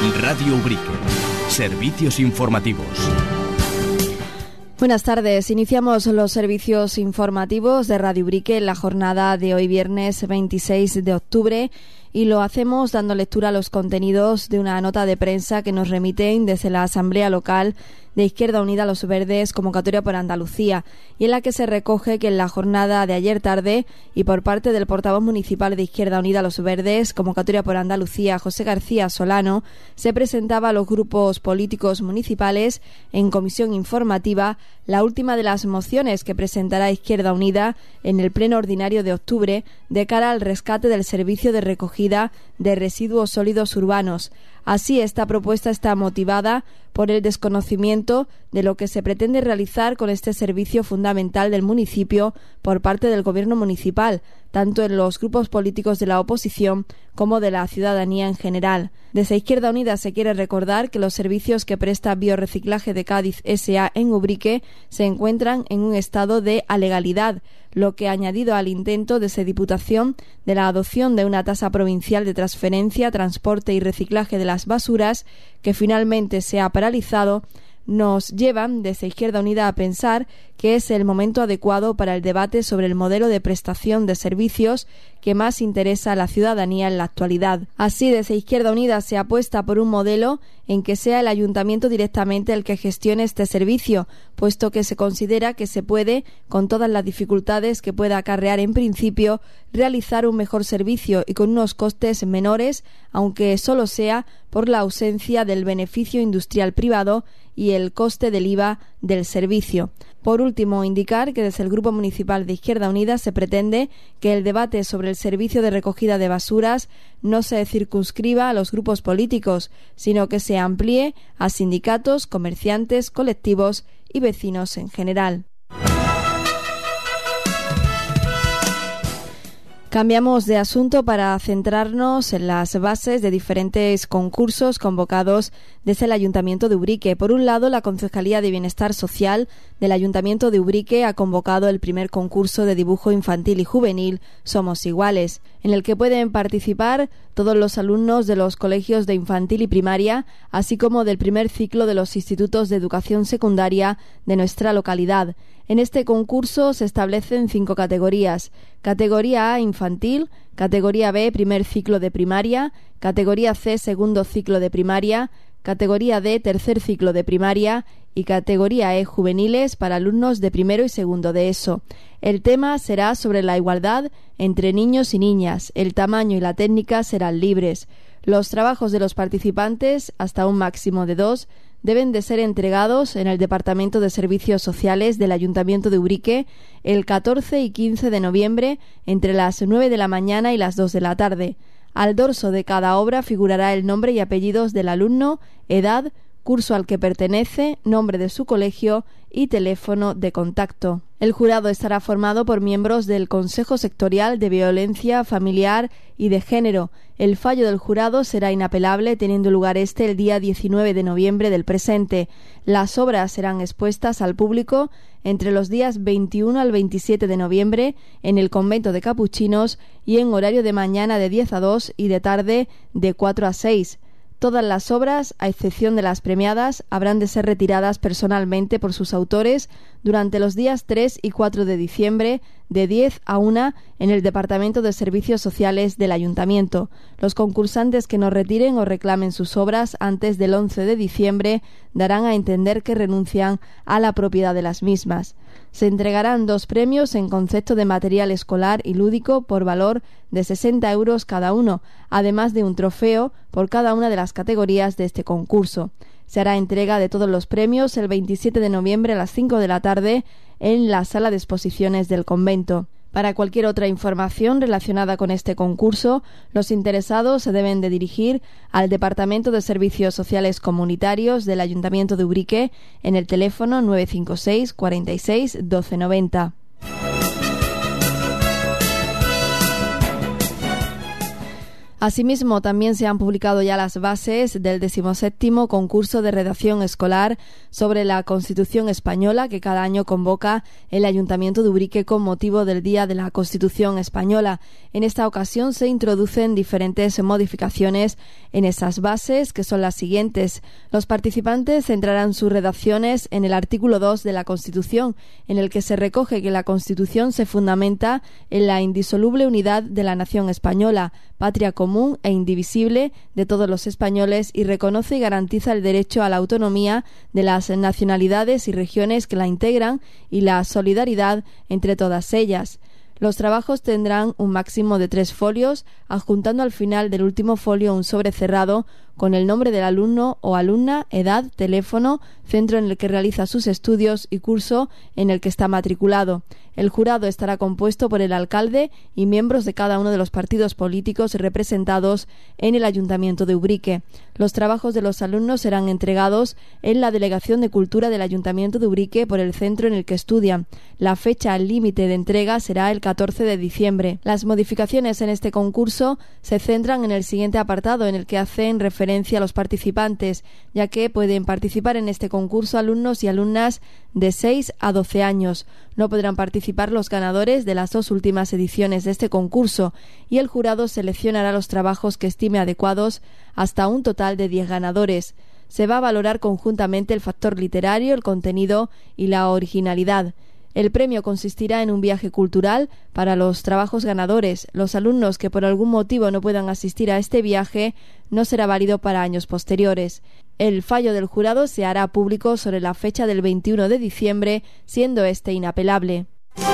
Radio Ubrique. Servicios informativos. Buenas tardes. Iniciamos los servicios informativos de Radio Ubrique en la jornada de hoy viernes 26 de octubre y lo hacemos dando lectura a los contenidos de una nota de prensa que nos remiten desde la Asamblea Local de Izquierda Unida Los Verdes, convocatoria por Andalucía, y en la que se recoge que en la jornada de ayer tarde y por parte del portavoz municipal de Izquierda Unida Los Verdes, convocatoria por Andalucía, José García Solano, se presentaba a los grupos políticos municipales en comisión informativa la última de las mociones que presentará Izquierda Unida en el pleno ordinario de octubre de cara al rescate del servicio de recogida de residuos sólidos urbanos. Así, esta propuesta está motivada por el desconocimiento de lo que se pretende realizar con este servicio fundamental del municipio por parte del Gobierno municipal, tanto en los grupos políticos de la oposición como de la ciudadanía en general. Desde Izquierda Unida se quiere recordar que los servicios que presta Biorreciclaje de Cádiz S.A. en Ubrique se encuentran en un estado de alegalidad, lo que, añadido al intento de esa Diputación de la adopción de una tasa provincial de transferencia, transporte y reciclaje de las basuras, que finalmente se ha paralizado, nos llevan desde Izquierda Unida a pensar que es el momento adecuado para el debate sobre el modelo de prestación de servicios que más interesa a la ciudadanía en la actualidad. Así, desde Izquierda Unida se apuesta por un modelo en que sea el ayuntamiento directamente el que gestione este servicio, puesto que se considera que se puede, con todas las dificultades que pueda acarrear en principio, realizar un mejor servicio y con unos costes menores, aunque solo sea por la ausencia del beneficio industrial privado y el coste del IVA del servicio. Por último, indicar que desde el Grupo Municipal de Izquierda Unida se pretende que el debate sobre el servicio de recogida de basuras no se circunscriba a los grupos políticos, sino que se amplíe a sindicatos, comerciantes, colectivos y vecinos en general. Cambiamos de asunto para centrarnos en las bases de diferentes concursos convocados desde el Ayuntamiento de Ubrique. Por un lado, la Concejalía de Bienestar Social del Ayuntamiento de Ubrique ha convocado el primer concurso de dibujo infantil y juvenil Somos Iguales, en el que pueden participar todos los alumnos de los colegios de infantil y primaria, así como del primer ciclo de los institutos de educación secundaria de nuestra localidad. En este concurso se establecen 5 categorías: categoría A infantil, categoría B primer ciclo de primaria, categoría C segundo ciclo de primaria, categoría D tercer ciclo de primaria y categoría E juveniles para alumnos de primero y segundo de ESO. El tema será sobre la igualdad entre niños y niñas. El tamaño y la técnica serán libres. Los trabajos de los participantes, hasta un máximo de 2, deben de ser entregados en el Departamento de Servicios Sociales del Ayuntamiento de Ubrique el 14 y 15 de noviembre entre las 9 de la mañana y las 2 de la tarde. Al dorso de cada obra figurará el nombre y apellidos del alumno, edad, curso al que pertenece, nombre de su colegio y teléfono de contacto. El jurado estará formado por miembros del Consejo Sectorial de Violencia Familiar y de Género. El fallo del jurado será inapelable, teniendo lugar el día 19 de noviembre del presente. Las obras serán expuestas al público entre los días 21 al 27 de noviembre en el Convento de Capuchinos y en horario de mañana de 10 a 2 y de tarde de 4 a 6. Todas las obras, a excepción de las premiadas, habrán de ser retiradas personalmente por sus autores durante los días 3 y 4 de diciembre de 10 a 1 en el Departamento de Servicios Sociales del Ayuntamiento. Los concursantes que no retiren o reclamen sus obras antes del 11 de diciembre darán a entender que renuncian a la propiedad de las mismas. Se entregarán 2 premios en concepto de material escolar y lúdico por valor de 60 euros cada uno, además de un trofeo por cada una de las categorías de este concurso. Se hará entrega de todos los premios el 27 de noviembre a las 5 de la tarde en la sala de exposiciones del convento. Para cualquier otra información relacionada con este concurso, los interesados se deben de dirigir al Departamento de Servicios Sociales Comunitarios del Ayuntamiento de Ubrique en el teléfono 956 46 1290. Asimismo, también se han publicado ya las bases del 17º concurso de redacción escolar sobre la Constitución española que cada año convoca el Ayuntamiento de Ubrique con motivo del Día de la Constitución española. En esta ocasión se introducen diferentes modificaciones en esas bases, que son las siguientes. Los participantes centrarán sus redacciones en el artículo 2 de la Constitución, en el que se recoge que la Constitución se fundamenta en la indisoluble unidad de la nación española, patria común e indivisible de todos los españoles, y reconoce y garantiza el derecho a la autonomía de las nacionalidades y regiones que la integran y la solidaridad entre todas ellas. Los trabajos tendrán un máximo de 3 folios, adjuntando al final del último folio un sobre cerrado con el nombre del alumno o alumna, edad, teléfono, centro en el que realiza sus estudios y curso en el que está matriculado. El jurado estará compuesto por el alcalde y miembros de cada uno de los partidos políticos representados en el Ayuntamiento de Ubrique. Los trabajos de los alumnos serán entregados en la Delegación de Cultura del Ayuntamiento de Ubrique por el centro en el que estudian. La fecha límite de entrega será el 14 de diciembre. Las modificaciones en este concurso se centran en el siguiente apartado, en el que hacen referencia a los participantes, ya que pueden participar en este concurso alumnos y alumnas de 6 a 12 años. No podrán participar los ganadores de las 2 últimas ediciones de este concurso, y el jurado seleccionará los trabajos que estime adecuados hasta un total de 10 ganadores. Se va a valorar conjuntamente el factor literario, el contenido y la originalidad. El premio consistirá en un viaje cultural para los trabajos ganadores. Los alumnos que por algún motivo no puedan asistir a este viaje no será válido para años posteriores. El fallo del jurado se hará público sobre la fecha del 21 de diciembre, siendo este inapelable.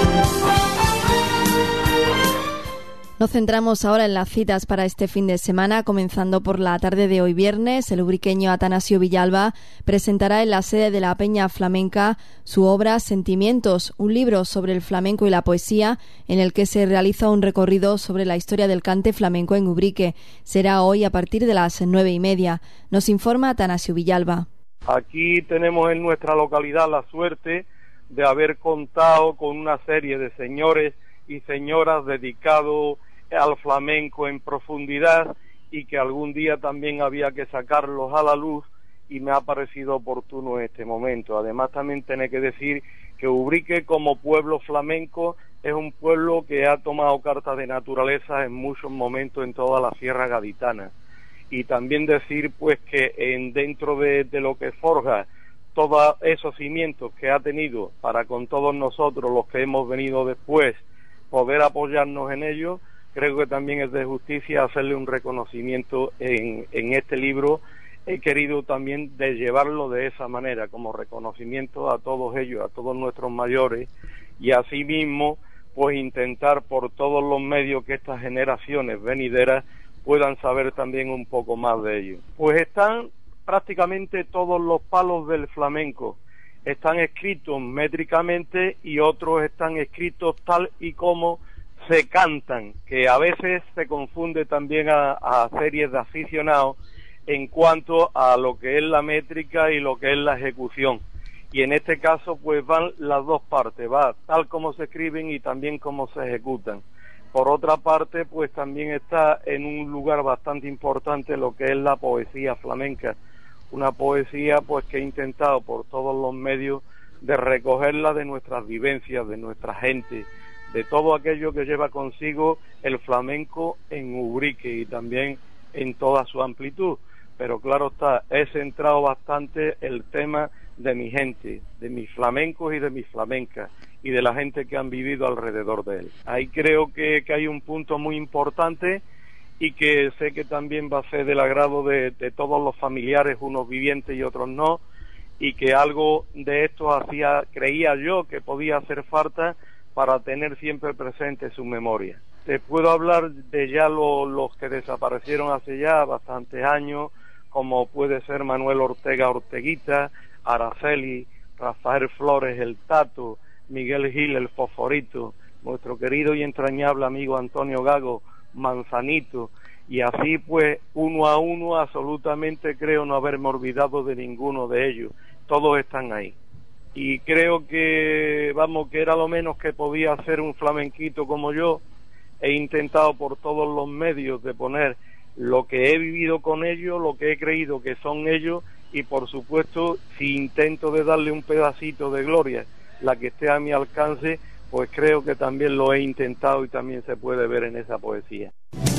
Nos centramos ahora en las citas para este fin de semana, comenzando por la tarde de hoy viernes. El ubriqueño Atanasio Villalba presentará en la sede de la Peña Flamenca su obra Sentimientos, un libro sobre el flamenco y la poesía, en el que se realiza un recorrido sobre la historia del cante flamenco en Ubrique. Será hoy a partir de las 9:30. Nos informa Atanasio Villalba. Aquí tenemos en nuestra localidad la suerte de haber contado con una serie de señores y señoras dedicados al flamenco en profundidad, y que algún día también había que sacarlos a la luz, y me ha parecido oportuno en este momento. Además, también tiene que decir que Ubrique, como pueblo flamenco, es un pueblo que ha tomado cartas de naturaleza en muchos momentos en toda la Sierra Gaditana. Y también decir pues que dentro de lo que forja todos esos cimientos que ha tenido para con todos nosotros, los que hemos venido después, poder apoyarnos en ello, creo que también es de justicia hacerle un reconocimiento en este libro. He querido también de llevarlo de esa manera, como reconocimiento a todos ellos, a todos nuestros mayores, y asimismo pues intentar por todos los medios que estas generaciones venideras puedan saber también un poco más de ellos. Pues están prácticamente todos los palos del flamenco, están escritos métricamente, y otros están escritos tal y como se cantan, que a veces se confunde también a series de aficionados en cuanto a lo que es la métrica y lo que es la ejecución. Y en este caso pues van las dos partes, va tal como se escriben y también como se ejecutan. Por otra parte, pues también está en un lugar bastante importante lo que es la poesía flamenca, una poesía pues que he intentado por todos los medios de recogerla de nuestras vivencias, de nuestra gente, de todo aquello que lleva consigo el flamenco en Ubrique y también en toda su amplitud. Pero claro está, he centrado bastante el tema de mi gente, de mis flamencos y de mis flamencas, y de la gente que han vivido alrededor de él. Ahí creo que hay un punto muy importante, y que sé que también va a ser del agrado de todos los familiares, unos vivientes y otros no, y que algo de esto creía yo que podía hacer falta para tener siempre presente su memoria. Te puedo hablar de ya los que desaparecieron hace ya bastantes años, como puede ser Manuel Ortega Orteguita, Araceli, Rafael Flores el Tato, Miguel Gil el Fosforito, nuestro querido y entrañable amigo Antonio Gago Manzanito, y así pues uno a uno, absolutamente creo no haberme olvidado de ninguno de ellos. Todos están ahí. Y creo que, que era lo menos que podía hacer un flamenquito como yo. He intentado por todos los medios de poner lo que he vivido con ellos, lo que he creído que son ellos, y por supuesto, si intento de darle un pedacito de gloria, la que esté a mi alcance, pues creo que también lo he intentado y también se puede ver en esa poesía.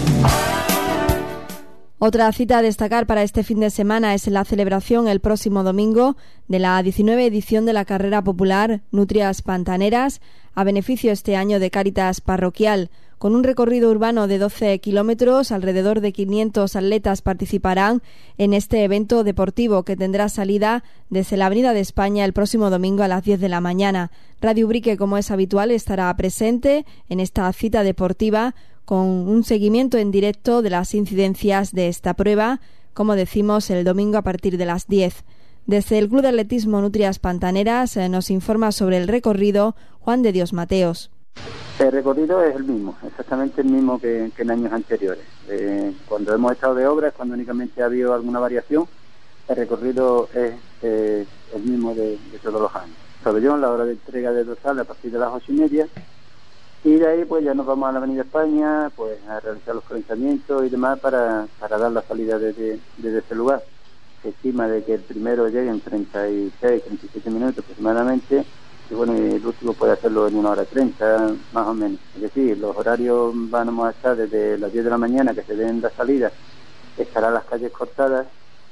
Otra cita a destacar para este fin de semana es la celebración el próximo domingo de la 19 edición de la carrera popular Nutrias Pantaneras, a beneficio este año de Cáritas Parroquial. Con un recorrido urbano de 12 kilómetros, alrededor de 500 atletas participarán en este evento deportivo que tendrá salida desde la Avenida de España el próximo domingo a las 10 de la mañana. Radio Ubrique, como es habitual, estará presente en esta cita deportiva con un seguimiento en directo de las incidencias de esta prueba, como decimos, el domingo a partir de las 10. Desde el Club de Atletismo Nutrias Pantaneras nos informa sobre el recorrido Juan de Dios Mateos. El recorrido es el mismo, exactamente el mismo que en años anteriores. Cuando hemos estado de obras, cuando únicamente ha habido alguna variación, el recorrido es el mismo de todos los años. Pabellón, la hora de entrega de dorsal a partir de las 8:30, y de ahí pues ya nos vamos a la Avenida España, pues a realizar los calentamientos y demás para dar la salida desde ese lugar. Se estima de que el primero llegue en 36, 37 minutos aproximadamente, y bueno, el último puede hacerlo en 1:30, más o menos. Es decir, los horarios vamos a estar desde las 10 de la mañana, que se den la salida, estarán las calles cortadas,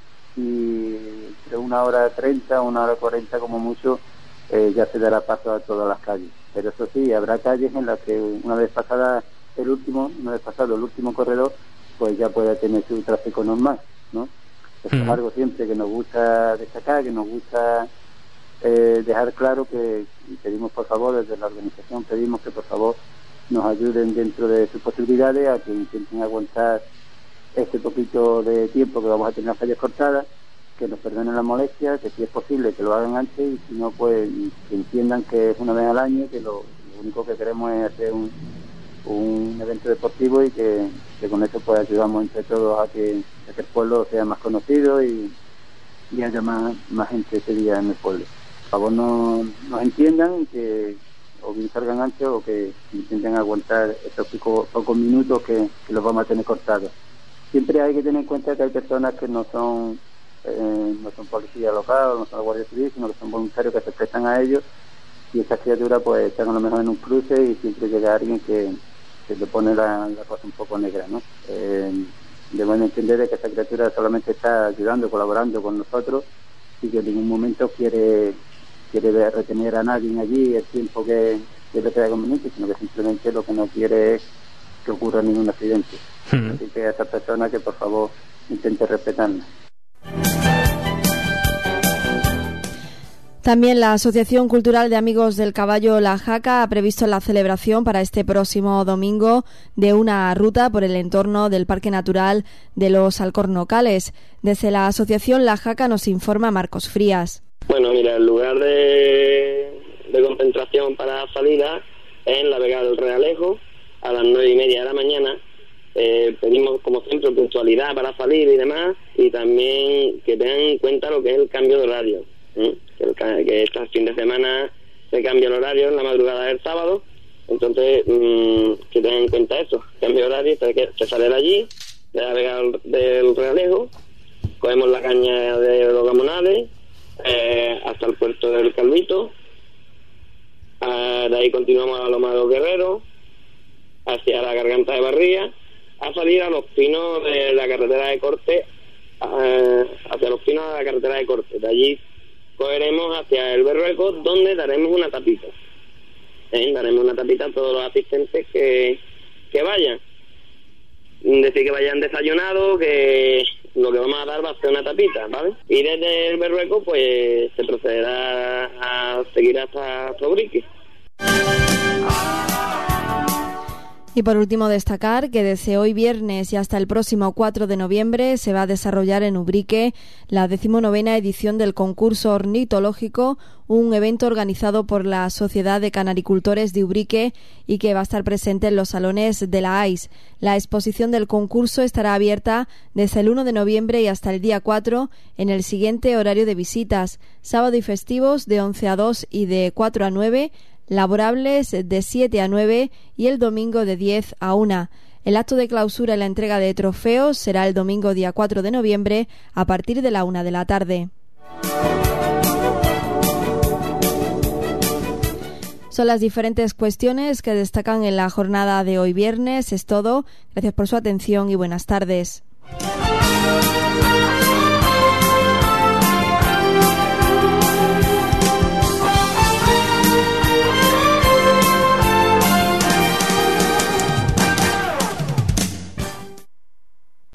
y entre 1:30, 1:40 como mucho, ya se dará paso a todas las calles. Pero eso sí, habrá calles en las que una vez pasado el último corredor, pues ya pueda tener su tráfico normal, ¿no? Eso es algo siempre que nos gusta destacar, que nos gusta dejar claro, que pedimos por favor, desde la organización pedimos que por favor nos ayuden dentro de sus posibilidades a que intenten aguantar este poquito de tiempo que vamos a tener las calles cortadas, que nos perdonen la molestia, que si es posible que lo hagan antes, y si no, pues que entiendan que es una vez al año, que lo único que queremos es hacer un evento deportivo, y que con eso pues ayudamos entre todos a que el pueblo sea más conocido y haya más gente ese día en el pueblo. Por favor, nos entiendan, que o bien salgan antes o que intenten aguantar estos pocos minutos que los vamos a tener cortados. Siempre hay que tener en cuenta que hay personas que no son policía local, no son guardia civil, sino que son voluntarios que se prestan a ellos, y estas criaturas pues están a lo mejor en un cruce y siempre llega alguien que le pone la cosa un poco negra, ¿no? Debemos entender que esta criatura solamente está ayudando, colaborando con nosotros, y que en ningún momento quiere retener a nadie allí el tiempo que le queda conveniente, sino que simplemente lo que no quiere es que ocurra ningún accidente. Así que a esa persona que por favor intente respetarla. También la Asociación Cultural de Amigos del Caballo La Jaca ha previsto la celebración para este próximo domingo de una ruta por el entorno del Parque Natural de los Alcornocales. Desde la Asociación La Jaca nos informa Marcos Frías. Bueno, mira, el lugar de concentración para salida es en la Vega del Realejo a las 9:30 de la mañana. Pedimos, como siempre, puntualidad para salir y demás, y también que tengan en cuenta lo que es el cambio de horario. Que este fin de semana se cambia el horario en la madrugada del sábado, entonces que tengan en cuenta eso, cambio de horario, se sale de allí, de la Vega del Realejo, cogemos la caña de los Gamonales hasta el puerto del Calvito, de ahí continuamos a Loma de los Guerreros, hacia la Garganta de Barría, a salir a los pinos de la carretera de corte, hacia los pinos de la carretera de corte, de allí cogeremos hacia el Berrueco, donde daremos una tapita. Daremos una tapita a todos los asistentes que vayan. Decir que vayan desayunados, que lo que vamos a dar va a ser una tapita, ¿vale? Y desde el Berrueco, pues se procederá a seguir hasta Ubrique. Y por último destacar que desde hoy viernes y hasta el próximo 4 de noviembre se va a desarrollar en Ubrique la 19ª edición del concurso ornitológico, un evento organizado por la Sociedad de Canaricultores de Ubrique y que va a estar presente en los salones de la AIS. La exposición del concurso estará abierta desde el 1 de noviembre y hasta el día 4 en el siguiente horario de visitas: sábado y festivos de 11 a 2 y de 4 a 9, laborables de 7 a 9 y el domingo de 10 a 1. El acto de clausura y la entrega de trofeos será el domingo día 4 de noviembre a partir de la 1 de la tarde. Son las diferentes cuestiones que destacan en la jornada de hoy viernes. Es todo. Gracias por su atención y buenas tardes.